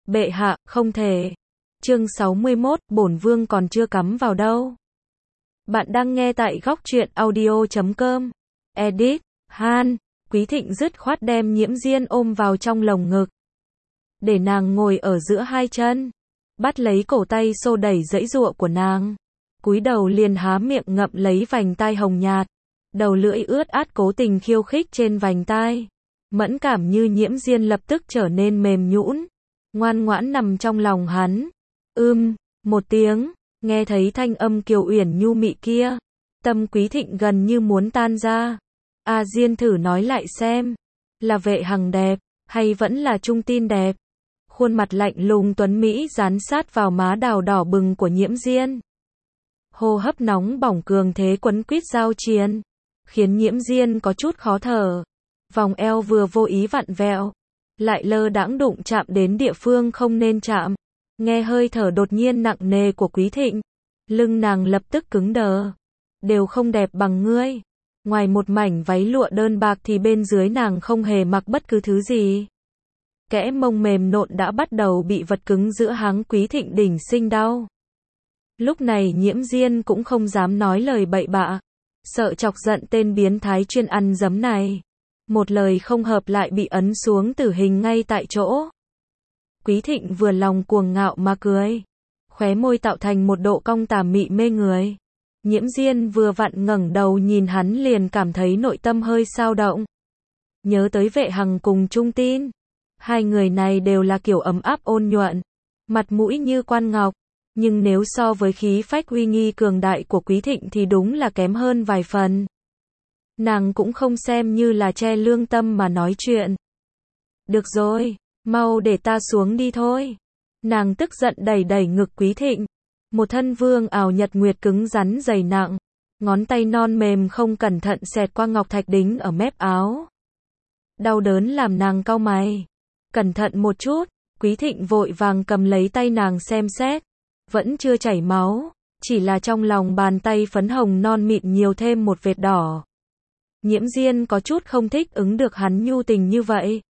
Bệ hạ, không thể. Chương 61, bổn vương còn chưa cắm vào đâu. Bạn đang nghe tại góc truyện audio.com. Edit, Han, Quý Thịnh dứt khoát đem Nhiễm Diên ôm vào trong lồng ngực. Để nàng ngồi ở giữa hai chân. Bắt lấy cổ tay xô đẩy giãy giụa của nàng. Cúi đầu liền há miệng ngậm lấy vành tai hồng nhạt. Đầu lưỡi ướt át cố tình khiêu khích trên vành tai. Mẫn cảm như Nhiễm Diên lập tức trở nên mềm nhũn, ngoan ngoãn nằm trong lòng hắn. Một tiếng, nghe thấy thanh âm kiều uyển nhu mị kia, tâm Quý Thịnh gần như muốn tan ra. A Diên thử nói lại xem, là Vệ Hằng đẹp, hay vẫn là Trung Tin đẹp? Khuôn mặt lạnh lùng tuấn mỹ dán sát vào má đào đỏ bừng của Nhiễm Diên. Hô hấp nóng bỏng cường thế quấn quýt giao chiến, khiến Nhiễm Diên có chút khó thở. Vòng eo vừa vô ý vặn vẹo, lại lơ đãng đụng chạm đến địa phương không nên chạm. Nghe hơi thở đột nhiên nặng nề của Quý Thịnh, lưng nàng lập tức cứng đờ. Đều không đẹp bằng ngươi. Ngoài một mảnh váy lụa đơn bạc thì bên dưới nàng không hề mặc bất cứ thứ gì. Kẽ mông mềm nộn đã bắt đầu bị vật cứng giữa háng Quý Thịnh đỉnh sinh đau. Lúc này Nhiễm Diên cũng không dám nói lời bậy bạ, sợ chọc giận tên biến thái chuyên ăn giấm này. Một lời không hợp lại bị ấn xuống tử hình ngay tại chỗ. Quý Thịnh vừa lòng cuồng ngạo mà cười, khóe môi tạo thành một độ cong tà mị mê người. Nhiễm Diên vừa vặn ngẩng đầu nhìn hắn liền cảm thấy nội tâm hơi xao động. Nhớ tới Vệ Hằng cùng Trung Tin, hai người này đều là kiểu ấm áp ôn nhuận, mặt mũi như quan ngọc, nhưng nếu so với khí phách uy nghi cường đại của Quý Thịnh thì đúng là kém hơn vài phần. Nàng cũng không xem như là che lương tâm mà nói chuyện. Được rồi, mau để ta xuống đi thôi. Nàng tức giận đẩy đẩy ngực Quý Thịnh. Một thân vương ảo nhật nguyệt cứng rắn dày nặng. Ngón tay non mềm không cẩn thận xẹt qua ngọc thạch đính ở mép áo. Đau đớn làm nàng cau mày. Cẩn thận một chút, Quý Thịnh vội vàng cầm lấy tay nàng xem xét. Vẫn chưa chảy máu, chỉ là trong lòng bàn tay phấn hồng non mịn nhiều thêm một vệt đỏ. Nhiễm Diên có chút không thích ứng được hắn nhu tình như vậy.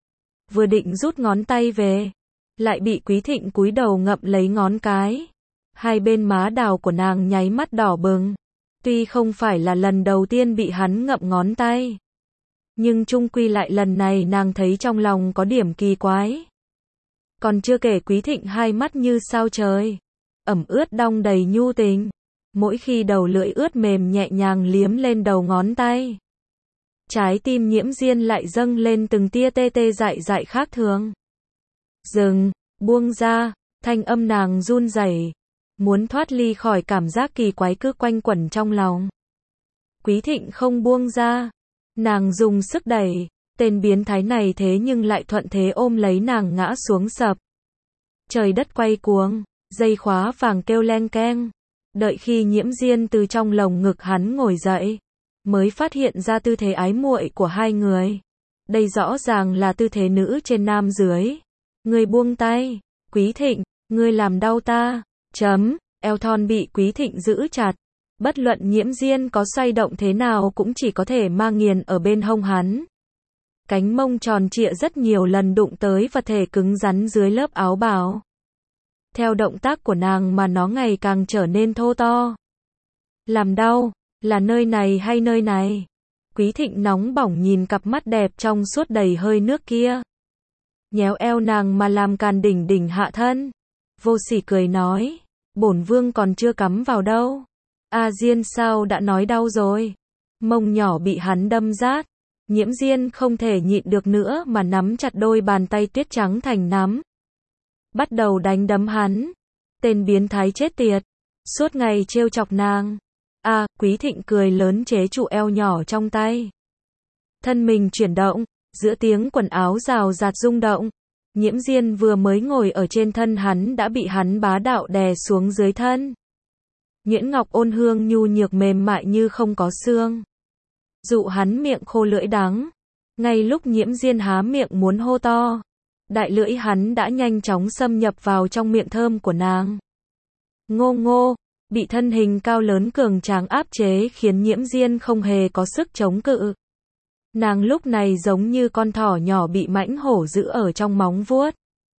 Vừa định rút ngón tay về, lại bị Quý Thịnh cúi đầu ngậm lấy ngón cái. Hai bên má đào của nàng nháy mắt đỏ bừng. Tuy không phải là lần đầu tiên bị hắn ngậm ngón tay, nhưng chung quy lại lần này nàng thấy trong lòng có điểm kỳ quái. Còn chưa kể Quý Thịnh hai mắt như sao trời, ẩm ướt đong đầy nhu tình. Mỗi khi đầu lưỡi ướt mềm nhẹ nhàng liếm lên đầu ngón tay, trái tim Nhiễm Diên lại dâng lên từng tia tê tê dại dại khác thường. Dừng, buông ra, thanh âm nàng run rẩy, muốn thoát ly khỏi cảm giác kỳ quái cứ quanh quẩn trong lòng. Quý Thịnh không buông ra, nàng dùng sức đẩy, tên biến thái này thế nhưng lại thuận thế ôm lấy nàng ngã xuống sập. Trời đất quay cuồng, dây khóa vàng kêu leng keng. Đợi khi Nhiễm Diên từ trong lồng ngực hắn ngồi dậy, mới phát hiện ra tư thế ái muội của hai người. Đây rõ ràng là tư thế nữ trên nam dưới. Ngươi buông tay, Quý Thịnh, ngươi làm đau ta. Eo thon bị Quý Thịnh giữ chặt. Bất luận Nhiễm Diên có xoay động thế nào cũng chỉ có thể mang nghiền ở bên hông hắn. Cánh mông tròn trịa rất nhiều lần đụng tới vật thể cứng rắn dưới lớp áo bào. Theo động tác của nàng mà nó ngày càng trở nên thô to. Làm đau, là nơi này hay nơi này? Quý Thịnh nóng bỏng nhìn cặp mắt đẹp trong suốt đầy hơi nước kia. Nhéo eo nàng mà làm càn đỉnh đỉnh hạ thân. Vô sỉ cười nói, bổn vương còn chưa cắm vào đâu. A Diên sao đã nói đau rồi? Mông nhỏ bị hắn đâm rát. Nhiễm Diên không thể nhịn được nữa mà nắm chặt đôi bàn tay tuyết trắng thành nắm. Bắt đầu đánh đấm hắn. Tên biến thái chết tiệt. Suốt ngày trêu chọc nàng. Quý Thịnh cười lớn chế trụ eo nhỏ trong tay. Thân mình chuyển động, giữa tiếng quần áo rào rạt rung động. Nhiễm Diên vừa mới ngồi ở trên thân hắn đã bị hắn bá đạo đè xuống dưới thân. Nhuyễn ngọc ôn hương nhu nhược mềm mại như không có xương. Dụ hắn miệng khô lưỡi đắng. Ngay lúc Nhiễm Diên há miệng muốn hô to, đại lưỡi hắn đã nhanh chóng xâm nhập vào trong miệng thơm của nàng. Ngô ngô, bị thân hình cao lớn cường tráng áp chế khiến Nhiễm Diên không hề có sức chống cự. Nàng lúc này giống như con thỏ nhỏ bị mãnh hổ giữ ở trong móng vuốt.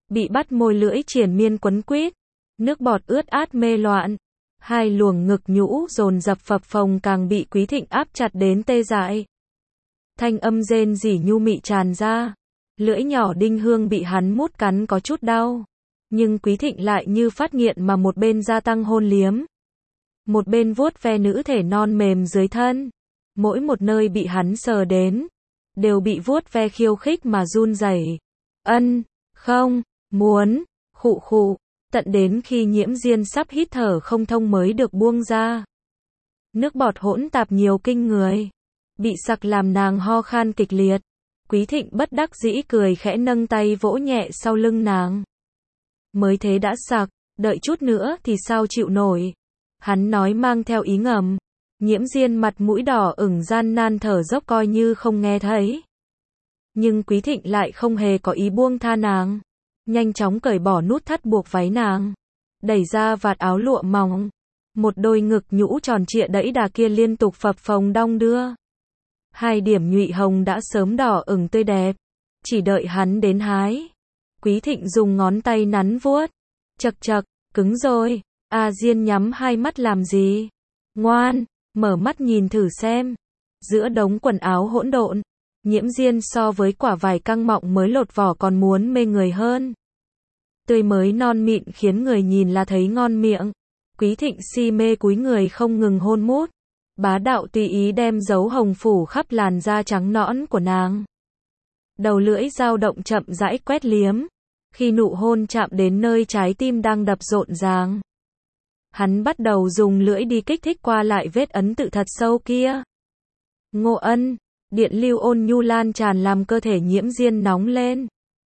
bị bắt môi lưỡi triền miên quấn quýt, nước bọt ướt át mê loạn. Hai luồng ngực nhũ dồn dập phập phồng càng bị Quý Thịnh áp chặt đến tê dại. Thanh âm rên rỉ nhu mị tràn ra, lưỡi nhỏ đinh hương bị hắn mút cắn có chút đau, nhưng Quý Thịnh lại như phát nghiện mà một bên gia tăng hôn liếm, một bên vuốt ve nữ thể non mềm dưới thân. Mỗi một nơi bị hắn sờ đến, đều bị vuốt ve khiêu khích mà run rẩy. Ân, không, muốn, khụ khụ, tận đến khi Nhiễm Diên sắp hít thở không thông mới được buông ra. Nước bọt hỗn tạp nhiều kinh người, bị sặc làm nàng ho khan kịch liệt. Quý Thịnh bất đắc dĩ cười khẽ nâng tay vỗ nhẹ sau lưng nàng. Mới thế đã sặc, đợi chút nữa thì sao chịu nổi. Hắn nói mang theo ý ngầm. Nhiễm Diên mặt mũi đỏ ửng gian nan thở dốc coi như không nghe thấy. Nhưng Quý Thịnh lại không hề có ý buông tha nàng. Nhanh chóng cởi bỏ nút thắt buộc váy nàng, đẩy ra vạt áo lụa mỏng. Một đôi ngực nhũ tròn trịa đẫy đà kia liên tục phập phồng đong đưa. Hai điểm nhụy hồng đã sớm đỏ ửng tươi đẹp, chỉ đợi hắn đến hái. Quý Thịnh dùng ngón tay nắn vuốt. Chậc chậc, cứng rồi. A Diên nhắm hai mắt làm gì? Ngoan, mở mắt nhìn thử xem. Giữa đống quần áo hỗn độn, Nhiễm Diên so với quả vải căng mọng mới lột vỏ còn muốn mê người hơn. Tươi mới non mịn khiến người nhìn là thấy ngon miệng. Quý Thịnh si mê cúi người không ngừng hôn mút, bá đạo tùy ý đem dấu hồng phủ khắp làn da trắng nõn của nàng. Đầu lưỡi dao động chậm rãi quét liếm, khi nụ hôn chạm đến nơi trái tim đang đập rộn ràng. Hắn bắt đầu dùng lưỡi đi kích thích qua lại vết ấn tự thật sâu kia. Ngô Ân, điện lưu ôn nhu lan tràn làm cơ thể Nhiễm Diên nóng lên.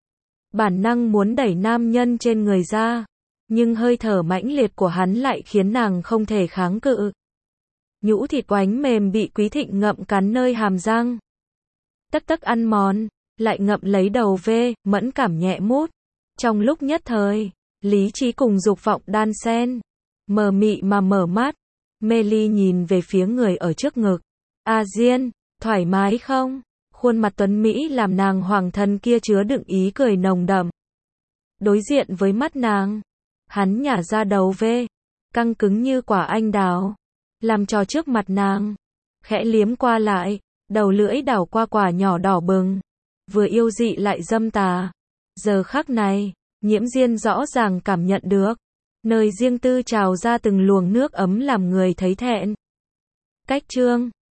Bản năng muốn đẩy nam nhân trên người ra, nhưng hơi thở mãnh liệt của hắn lại khiến nàng không thể kháng cự. Nhũ thịt oánh mềm bị Quý Thịnh ngậm cắn nơi hàm răng. Tấc tấc ăn mòn, lại ngậm lấy đầu vê, mẫn cảm nhẹ mút. Trong lúc nhất thời, lý trí cùng dục vọng đan xen. Mờ mị mà mở mắt, mê ly nhìn về phía người ở trước ngực. A Diên, thoải mái không? Khuôn mặt tuấn Mỹ làm nàng hoàng thân kia chứa đựng ý cười nồng đậm. Đối diện với mắt nàng, hắn nhả ra đầu vê, căng cứng như quả anh đào, làm trò trước mặt nàng, khẽ liếm qua lại, đầu lưỡi đảo qua quả nhỏ đỏ bừng, vừa yêu dị lại dâm tà. Giờ khắc này, Nhiễm Diên rõ ràng cảm nhận được, nơi riêng tư trào ra từng luồng nước ấm làm người thấy thẹn. Cách chương